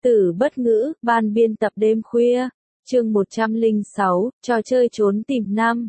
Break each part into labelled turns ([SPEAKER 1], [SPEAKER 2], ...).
[SPEAKER 1] Tử bất ngữ, ban biên tập đêm khuya, chương 106, trò chơi trốn tìm 5.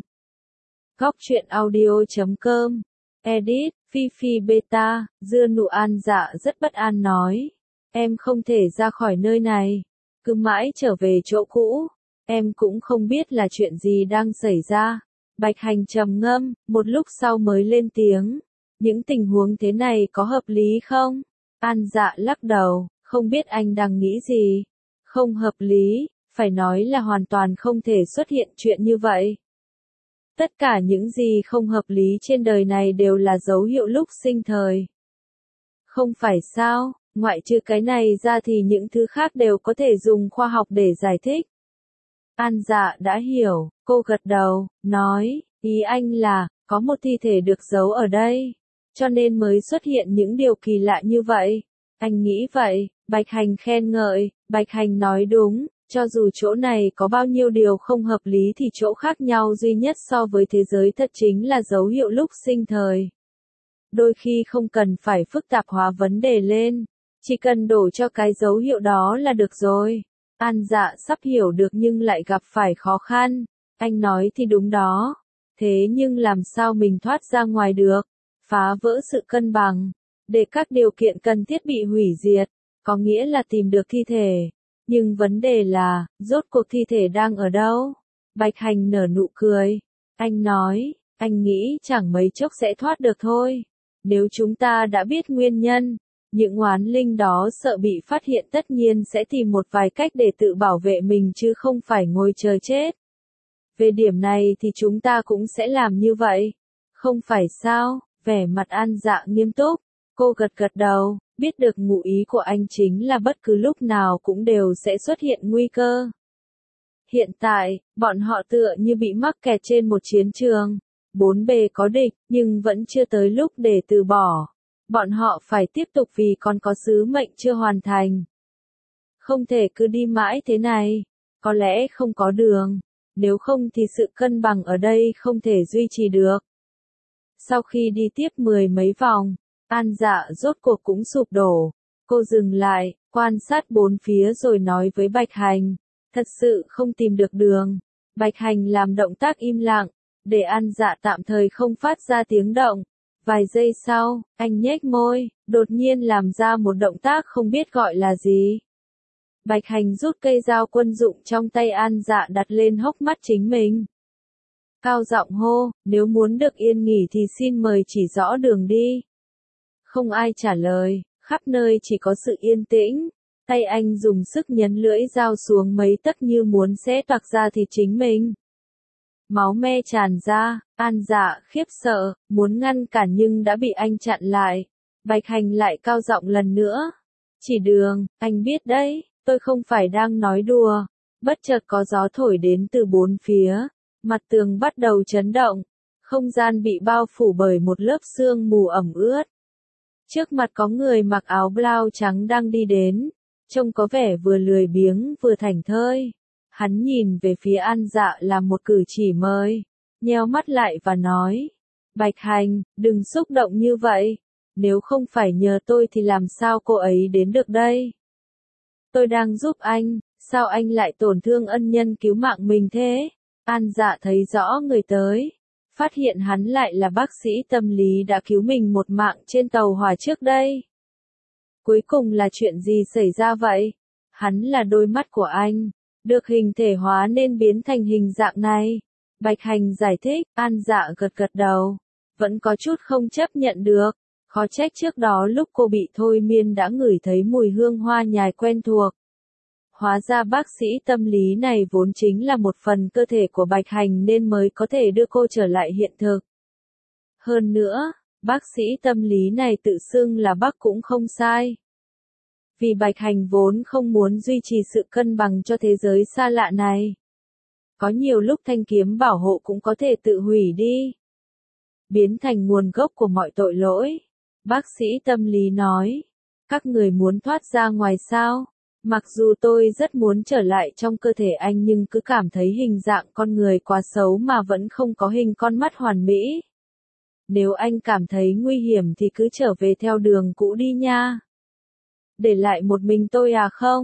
[SPEAKER 1] Góc truyện audio.com, edit, Phi Phi Beta, Dưa Nụ An Dạ rất bất an nói. Em không thể ra khỏi nơi này, cứ mãi trở về chỗ cũ, em cũng không biết là chuyện gì đang xảy ra. Bạch Hành trầm ngâm, một lúc sau mới lên tiếng. Những tình huống thế này có hợp lý không? An Dạ lắc đầu. Không biết anh đang nghĩ gì? Không hợp lý, phải nói là hoàn toàn không thể xuất hiện chuyện như vậy. Tất cả những gì không hợp lý trên đời này đều là dấu hiệu lúc sinh thời. Không phải sao, ngoại trừ cái này ra thì những thứ khác đều có thể dùng khoa học để giải thích. An Dạ đã hiểu, cô gật đầu, nói, ý anh là, có một thi thể được giấu ở đây, cho nên mới xuất hiện những điều kỳ lạ như vậy. Anh nghĩ vậy. Bạch Hành khen ngợi, Bạch Hành nói đúng, cho dù chỗ này có bao nhiêu điều không hợp lý thì chỗ khác nhau duy nhất so với thế giới thật chính là dấu hiệu lúc sinh thời. Đôi khi không cần phải phức tạp hóa vấn đề lên, chỉ cần đổ cho cái dấu hiệu đó là được rồi. An Dạ sắp hiểu được nhưng lại gặp phải khó khăn, anh nói thì đúng đó, thế nhưng làm sao mình thoát ra ngoài được, phá vỡ sự cân bằng, để các điều kiện cần thiết bị hủy diệt. Có nghĩa là tìm được thi thể. Nhưng vấn đề là, rốt cuộc thi thể đang ở đâu? Bạch Hành nở nụ cười. Anh nói, anh nghĩ chẳng mấy chốc sẽ thoát được thôi. Nếu chúng ta đã biết nguyên nhân, những oán linh đó sợ bị phát hiện tất nhiên sẽ tìm một vài cách để tự bảo vệ mình chứ không phải ngồi chờ chết. Về điểm này thì chúng ta cũng sẽ làm như vậy. Không phải sao? Vẻ mặt An Dạ nghiêm túc. Cô gật gật đầu. Biết được ngụ ý của anh chính là bất cứ lúc nào cũng đều sẽ xuất hiện nguy cơ. Hiện tại, bọn họ tựa như bị mắc kẹt trên một chiến trường. Bốn bề có địch, nhưng vẫn chưa tới lúc để từ bỏ. Bọn họ phải tiếp tục vì còn có sứ mệnh chưa hoàn thành. Không thể cứ đi mãi thế này. Có lẽ không có đường. Nếu không thì sự cân bằng ở đây không thể duy trì được. Sau khi đi tiếp 10 mấy vòng, An Dạ rốt cuộc cũng sụp đổ. Cô dừng lại, quan sát bốn phía rồi nói với Bạch Hành. Thật sự không tìm được đường. Bạch Hành làm động tác im lặng, để An Dạ tạm thời không phát ra tiếng động. Vài giây sau, anh nhếch môi, đột nhiên làm ra một động tác không biết gọi là gì. Bạch Hành rút cây dao quân dụng trong tay An Dạ đặt lên hốc mắt chính mình. Cao giọng hô, nếu muốn được yên nghỉ thì xin mời chỉ rõ đường đi. Không ai trả lời, khắp nơi chỉ có sự yên tĩnh. Tay anh dùng sức nhấn lưỡi dao xuống mấy tấc như muốn xé toạc ra thịt chính mình. Máu me tràn ra, An Dạ khiếp sợ, muốn ngăn cản nhưng đã bị anh chặn lại. Bạch Hành lại cao giọng lần nữa. Chỉ đường, anh biết đấy, tôi không phải đang nói đùa. Bất chợt có gió thổi đến từ bốn phía, mặt tường bắt đầu chấn động. Không gian bị bao phủ bởi một lớp sương mù ẩm ướt. Trước mặt có người mặc áo blau trắng đang đi đến, trông có vẻ vừa lười biếng vừa thảnh thơi. Hắn nhìn về phía An Dạ là một cử chỉ mời, nheo mắt lại và nói, Bạch Hành, đừng xúc động như vậy, nếu không phải nhờ tôi thì làm sao cô ấy đến được đây? Tôi đang giúp anh, sao anh lại tổn thương ân nhân cứu mạng mình thế? An Dạ thấy rõ người tới. Phát hiện hắn lại là bác sĩ tâm lý đã cứu mình một mạng trên tàu hỏa trước đây. Cuối cùng là chuyện gì xảy ra vậy? Hắn là đôi mắt của anh, được hình thể hóa nên biến thành hình dạng này. Bạch Hành giải thích, An Dạ gật gật đầu. Vẫn có chút không chấp nhận được. Khó trách trước đó lúc cô bị thôi miên đã ngửi thấy mùi hương hoa nhài quen thuộc. Hóa ra bác sĩ tâm lý này vốn chính là một phần cơ thể của Bạch Hành nên mới có thể đưa cô trở lại hiện thực. Hơn nữa, bác sĩ tâm lý này tự xưng là bác cũng không sai. Vì Bạch Hành vốn không muốn duy trì sự cân bằng cho thế giới xa lạ này. Có nhiều lúc thanh kiếm bảo hộ cũng có thể tự hủy đi. Biến thành nguồn gốc của mọi tội lỗi. Bác sĩ tâm lý nói, các người muốn thoát ra ngoài sao? Mặc dù tôi rất muốn trở lại trong cơ thể anh nhưng cứ cảm thấy hình dạng con người quá xấu mà vẫn không có hình con mắt hoàn mỹ. Nếu anh cảm thấy nguy hiểm thì cứ trở về theo đường cũ đi nha. Để lại một mình tôi à không?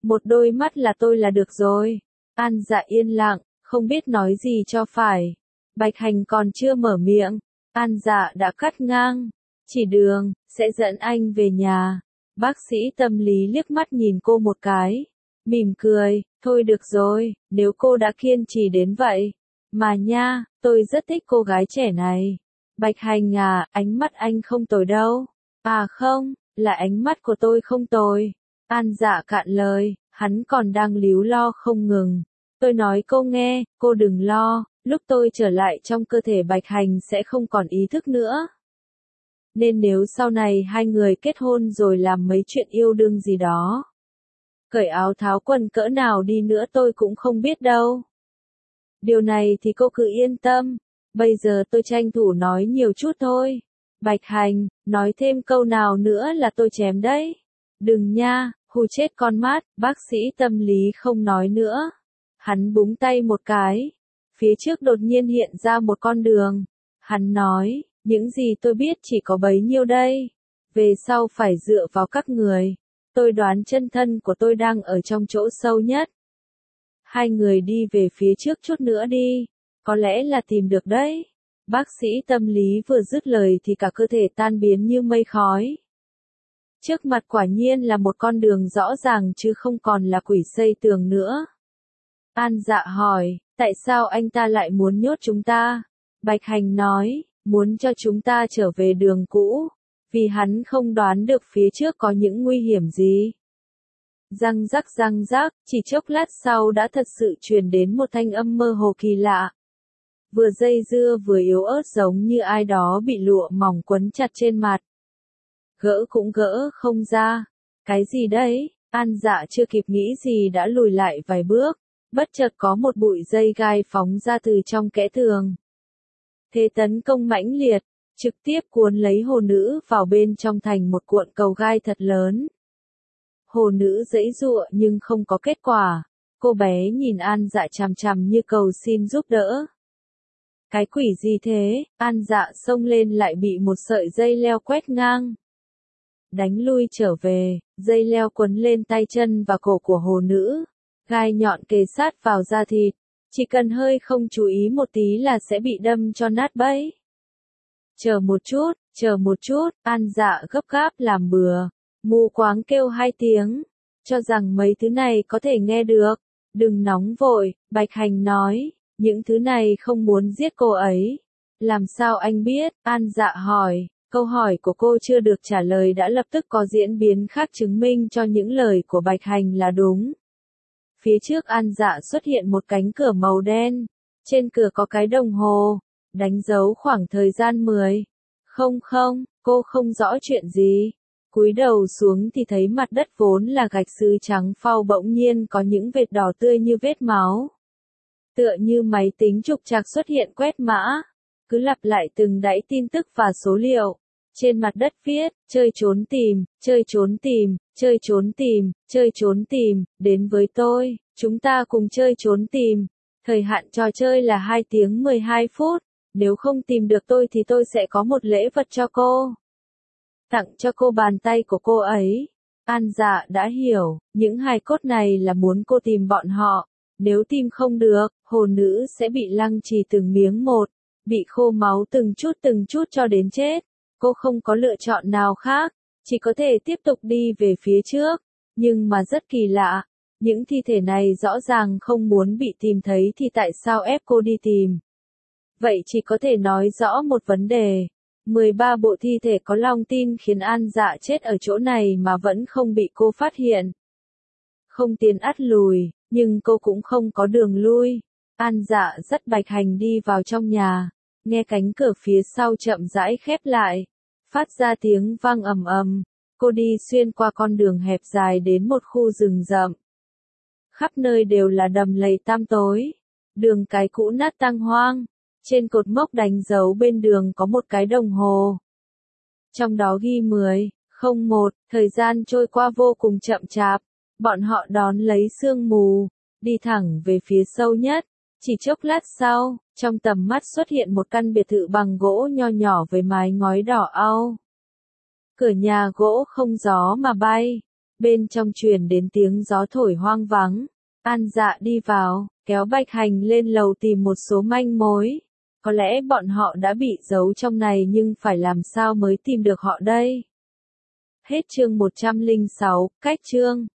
[SPEAKER 1] Một đôi mắt là tôi là được rồi. An Dạ yên lặng, không biết nói gì cho phải. Bạch Hành còn chưa mở miệng, An Dạ đã cắt ngang. Chỉ đường, sẽ dẫn anh về nhà. Bác sĩ tâm lý liếc mắt nhìn cô một cái. Mỉm cười, thôi được rồi, nếu cô đã kiên trì đến vậy. Mà nha, tôi rất thích cô gái trẻ này. Bạch Hành à, ánh mắt anh không tồi đâu. À không, là ánh mắt của tôi không tồi. An Dạ cạn lời, hắn còn đang líu lo không ngừng. Tôi nói cô nghe, cô đừng lo, lúc tôi trở lại trong cơ thể Bạch Hành sẽ không còn ý thức nữa. Nên nếu sau này hai người kết hôn rồi làm mấy chuyện yêu đương gì đó, cởi áo tháo quần cỡ nào đi nữa tôi cũng không biết đâu. Điều này thì cô cứ yên tâm, bây giờ tôi tranh thủ nói nhiều chút thôi. Bạch Hành, nói thêm câu nào nữa là tôi chém đấy. Đừng nha, hù chết con mát, bác sĩ tâm lý không nói nữa. Hắn búng tay một cái. Phía trước đột nhiên hiện ra một con đường. Hắn nói, những gì tôi biết chỉ có bấy nhiêu đây. Về sau phải dựa vào các người. Tôi đoán chân thân của tôi đang ở trong chỗ sâu nhất. Hai người đi về phía trước chút nữa đi. Có lẽ là tìm được đấy. Bác sĩ tâm lý vừa dứt lời thì cả cơ thể tan biến như mây khói. Trước mặt quả nhiên là một con đường rõ ràng chứ không còn là quỷ xây tường nữa. An Dạ hỏi, tại sao anh ta lại muốn nhốt chúng ta? Bạch Hành nói, muốn cho chúng ta trở về đường cũ, vì hắn không đoán được phía trước có những nguy hiểm gì. Răng rắc, chỉ chốc lát sau đã thật sự truyền đến một thanh âm mơ hồ kỳ lạ. Vừa dây dưa vừa yếu ớt giống như ai đó bị lụa mỏng quấn chặt trên mặt. Gỡ cũng gỡ không ra. Cái gì đấy? An Dạ chưa kịp nghĩ gì đã lùi lại vài bước. Bất chợt có một bụi dây gai phóng ra từ trong kẽ tường. Thế tấn công mãnh liệt, trực tiếp cuốn lấy hồ nữ vào bên trong thành một cuộn cầu gai thật lớn. Hồ nữ giãy giụa nhưng không có kết quả. Cô bé nhìn An Dạ chằm chằm như cầu xin giúp đỡ. Cái quỷ gì thế? An Dạ xông lên lại bị một sợi dây leo quét ngang. Đánh lui trở về, dây leo quấn lên tay chân và cổ của hồ nữ. Gai nhọn kề sát vào da thịt. Chỉ cần hơi không chú ý một tí là sẽ bị đâm cho nát bẫy. Chờ một chút, An Dạ gấp gáp làm bừa. Mù quáng kêu 2 tiếng. Cho rằng mấy thứ này có thể nghe được. Đừng nóng vội, Bạch Hành nói. Những thứ này không muốn giết cô ấy. Làm sao anh biết? An Dạ hỏi. Câu hỏi của cô chưa được trả lời đã lập tức có diễn biến khác chứng minh cho những lời của Bạch Hành là đúng. Phía trước An Dạ xuất hiện một cánh cửa màu đen. Trên cửa có cái đồng hồ. Đánh dấu khoảng thời gian 10. Không, cô không rõ chuyện gì. Cúi đầu xuống thì thấy mặt đất vốn là gạch sứ trắng phau bỗng nhiên có những vệt đỏ tươi như vết máu. Tựa như máy tính trục trặc xuất hiện quét mã. Cứ lặp lại từng dãy tin tức và số liệu. Trên mặt đất viết, chơi trốn tìm, đến với tôi, chúng ta cùng chơi trốn tìm. Thời hạn trò chơi là 2 tiếng 12 phút, nếu không tìm được tôi thì tôi sẽ có một lễ vật cho cô. Tặng cho cô bàn tay của cô ấy. An Dạ đã hiểu, những hài cốt này là muốn cô tìm bọn họ. Nếu tìm không được, hồ nữ sẽ bị lăng trì từng miếng một, bị khô máu từng chút cho đến chết. Cô không có lựa chọn nào khác, chỉ có thể tiếp tục đi về phía trước. Nhưng mà rất kỳ lạ, những thi thể này rõ ràng không muốn bị tìm thấy thì tại sao ép cô đi tìm? Vậy chỉ có thể nói rõ một vấn đề. 13 bộ thi thể có lòng tin khiến An Dạ chết ở chỗ này mà vẫn không bị cô phát hiện. Không tiến ắt lùi, nhưng cô cũng không có đường lui. An Dạ dắt Bạch Hành đi vào trong nhà, nghe cánh cửa phía sau chậm rãi khép lại, phát ra tiếng vang ầm ầm. Cô đi xuyên qua con đường hẹp dài đến một khu rừng rậm. Khắp nơi đều là đầm lầy tăm tối, đường cái cũ nát tang hoang. Trên cột mốc đánh dấu bên đường có một cái đồng hồ. Trong đó ghi 10:01, thời gian trôi qua vô cùng chậm chạp. Bọn họ đón lấy sương mù, đi thẳng về phía sâu nhất. Chỉ chốc lát sau, trong tầm mắt xuất hiện một căn biệt thự bằng gỗ nho nhỏ với mái ngói đỏ au. Cửa nhà gỗ không gió mà bay. Bên trong truyền đến tiếng gió thổi hoang vắng. An Dạ đi vào, kéo Bạch Hành lên lầu tìm một số manh mối. Có lẽ bọn họ đã bị giấu trong này nhưng phải làm sao mới tìm được họ đây? Hết chương 106, cách chương.